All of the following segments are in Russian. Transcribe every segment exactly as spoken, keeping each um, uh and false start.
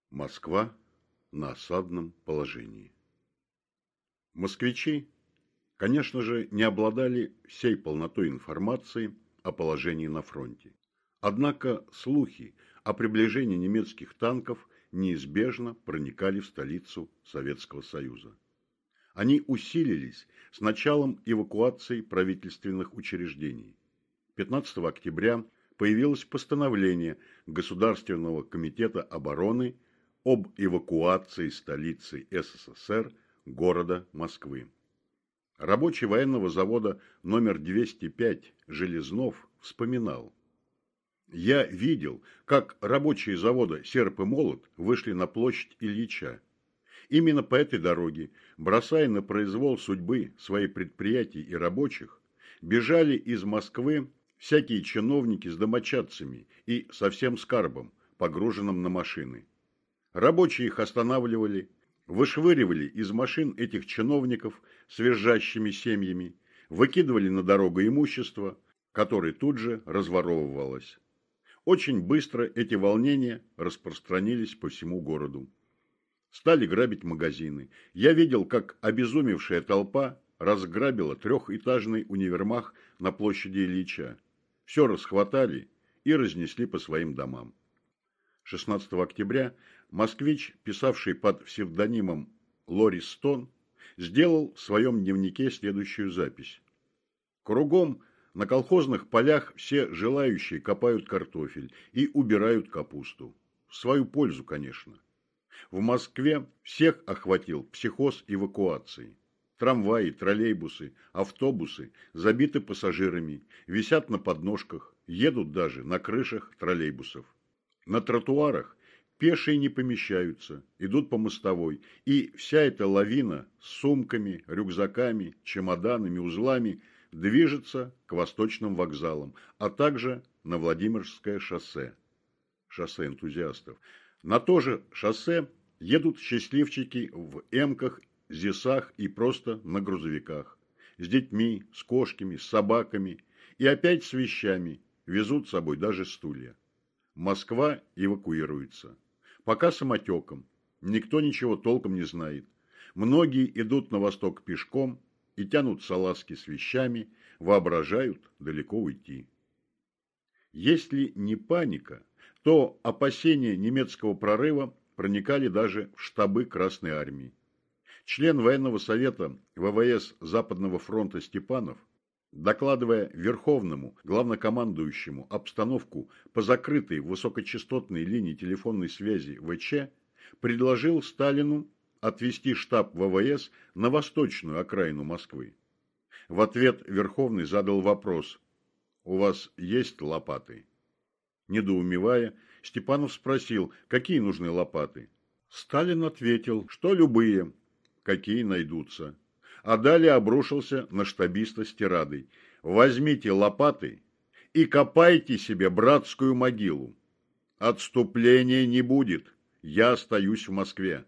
Москва на осадном положении. Москвичи, конечно же, не обладали всей полнотой информации о положении на фронте. Однако слухи о приближении немецких танков неизбежно проникали в столицу Советского Союза. Они усилились с началом эвакуации правительственных учреждений. пятнадцатого октября появилось постановление Государственного комитета обороны об эвакуации столицы СССР, города Москвы. Рабочий военного завода номер двести пять Железнов вспоминал: «Я видел, как рабочие завода «Серп и молот» вышли на площадь Ильича. Именно по этой дороге, бросая на произвол судьбы свои предприятия и рабочих, бежали из Москвы всякие чиновники с домочадцами и со всем скарбом, погруженным на машины. Рабочие их останавливали, вышвыривали из машин этих чиновников с визжащими семьями, выкидывали на дорогу имущество, которое тут же разворовывалось. Очень быстро эти волнения распространились по всему городу. Стали грабить магазины. Я видел, как обезумевшая толпа разграбила трехэтажный универмаг на площади Ильича. Все расхватали и разнесли по своим домам». шестнадцатого октября москвич, писавший под псевдонимом Лорис Стон, сделал в своем дневнике следующую запись. «Кругом на колхозных полях все желающие копают картофель и убирают капусту. В свою пользу, конечно. В Москве всех охватил психоз эвакуации. Трамваи, троллейбусы, автобусы забиты пассажирами, висят на подножках, едут даже на крышах троллейбусов. На тротуарах пешие не помещаются, идут по мостовой, и вся эта лавина с сумками, рюкзаками, чемоданами, узлами движется к восточным вокзалам, а также на Владимирское шоссе, шоссе энтузиастов. На то же шоссе едут счастливчики в эмках, зисах и просто на грузовиках, с детьми, с кошками, с собаками и опять с вещами, везут с собой даже стулья. Москва эвакуируется. Пока самотеком. Никто ничего толком не знает. Многие идут на восток пешком и тянут салазки с вещами, воображают далеко уйти». Если не паника, то опасения немецкого прорыва проникали даже в штабы Красной Армии. Член военного совета ВВС Западного фронта Степанов, докладывая Верховному главнокомандующему обстановку по закрытой высокочастотной линии телефонной связи ВЧ, предложил Сталину отвести штаб ВВС на восточную окраину Москвы. В ответ Верховный задал вопрос: «У вас есть лопаты?» Недоумевая, Степанов спросил, какие нужны лопаты. Сталин ответил, что любые, какие найдутся. А далее обрушился на штабиста с тирадой: «Возьмите лопаты и копайте себе братскую могилу. Отступления не будет, я остаюсь в Москве».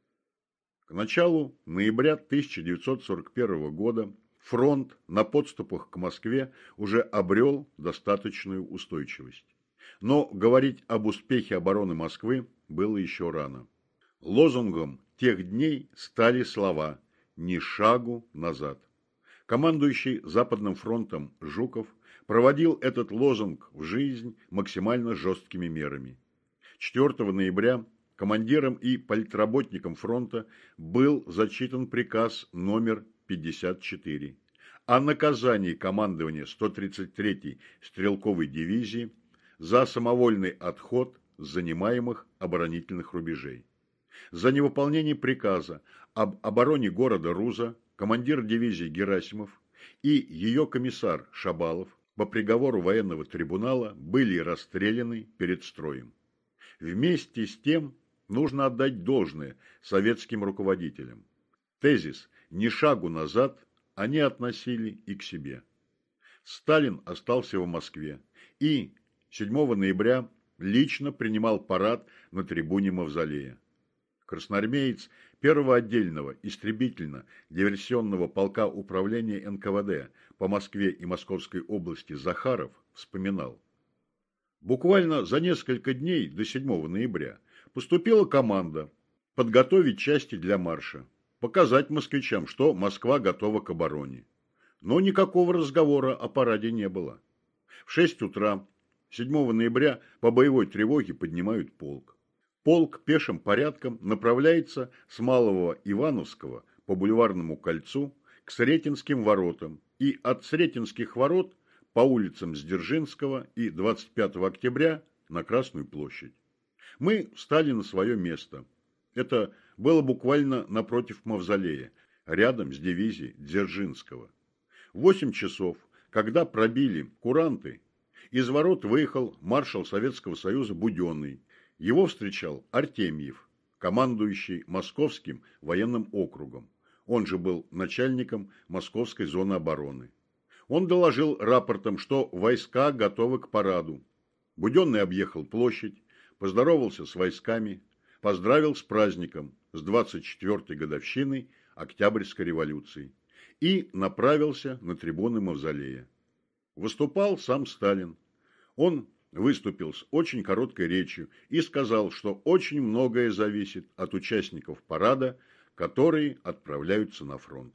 К началу ноября тысяча девятьсот сорок первого года фронт на подступах к Москве уже обрел достаточную устойчивость. Но говорить об успехе обороны Москвы было еще рано. Лозунгом тех дней стали слова «ни шагу назад». Командующий Западным фронтом Жуков проводил этот лозунг в жизнь максимально жесткими мерами. четвёртого ноября командиром и политработником фронта был зачитан приказ номер пятьдесят четыре о наказании командования сто тридцать третьей стрелковой дивизии за самовольный отход с занимаемых оборонительных рубежей. За невыполнение приказа об обороне города Руза командир дивизии Герасимов и ее комиссар Шабалов по приговору военного трибунала были расстреляны перед строем. Вместе с тем нужно отдать должное советским руководителям. Тезис «ни шагу назад» они относили и к себе. Сталин остался в Москве и седьмого ноября лично принимал парад на трибуне Мавзолея. Красноармеец первого отдельного истребительно-диверсионного полка управления эн ка вэ дэ по Москве и Московской области Захаров вспоминал: «Буквально за несколько дней до седьмого ноября Поступила команда подготовить части для марша, показать москвичам, что Москва готова к обороне. Но никакого разговора о параде не было. В шесть утра седьмого ноября по боевой тревоге поднимают полк. Полк пешим порядком направляется с Малого Ивановского по Бульварному кольцу к Сретенским воротам и от Сретенских ворот по улицам Сдержинского и двадцать пятого октября на Красную площадь. Мы встали на свое место. Это было буквально напротив мавзолея, рядом с дивизией Дзержинского. В восемь часов, когда пробили куранты, из ворот выехал маршал Советского Союза Буденный. Его встречал Артемьев, командующий Московским военным округом. Он же был начальником Московской зоны обороны. Он доложил рапортом, что войска готовы к параду. Буденный объехал площадь, поздоровался с войсками, поздравил с праздником, с двадцать четвёртой годовщиной Октябрьской революции и направился на трибуны мавзолея. Выступал сам Сталин. Он выступил с очень короткой речью и сказал, что очень многое зависит от участников парада, которые отправляются на фронт.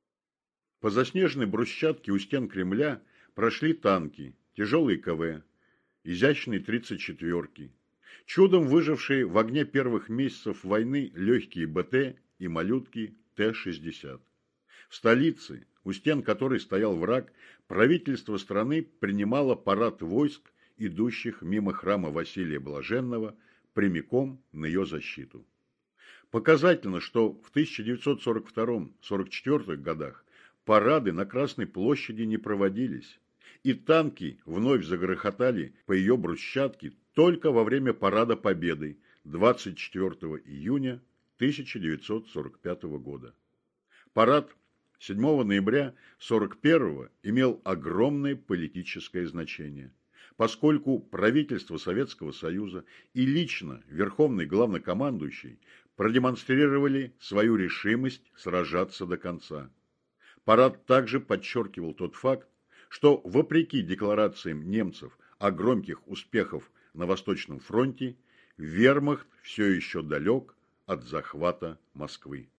По заснеженной брусчатке у стен Кремля прошли танки, тяжелые КВ, изящные тридцать четвёрки, чудом выжившие в огне первых месяцев войны легкие БТ и малютки Т шестьдесят. В столице, у стен которой стоял враг, правительство страны принимало парад войск, идущих мимо храма Василия Блаженного, прямиком на ее защиту. Показательно, что в тысяча девятьсот сорок втором — сорок четвёртом годах парады на Красной площади не проводились, и танки вновь загрохотали по ее брусчатке только во время парада Победы двадцать четвёртого июня тысяча девятьсот сорок пятого года. Парад седьмого ноября сорок первого имел огромное политическое значение, поскольку правительство Советского Союза и лично Верховный Главнокомандующий продемонстрировали свою решимость сражаться до конца. Парад также подчеркивал тот факт, что, вопреки декларациям немцев о громких успехах на Восточном фронте, вермахт все еще далек от захвата Москвы.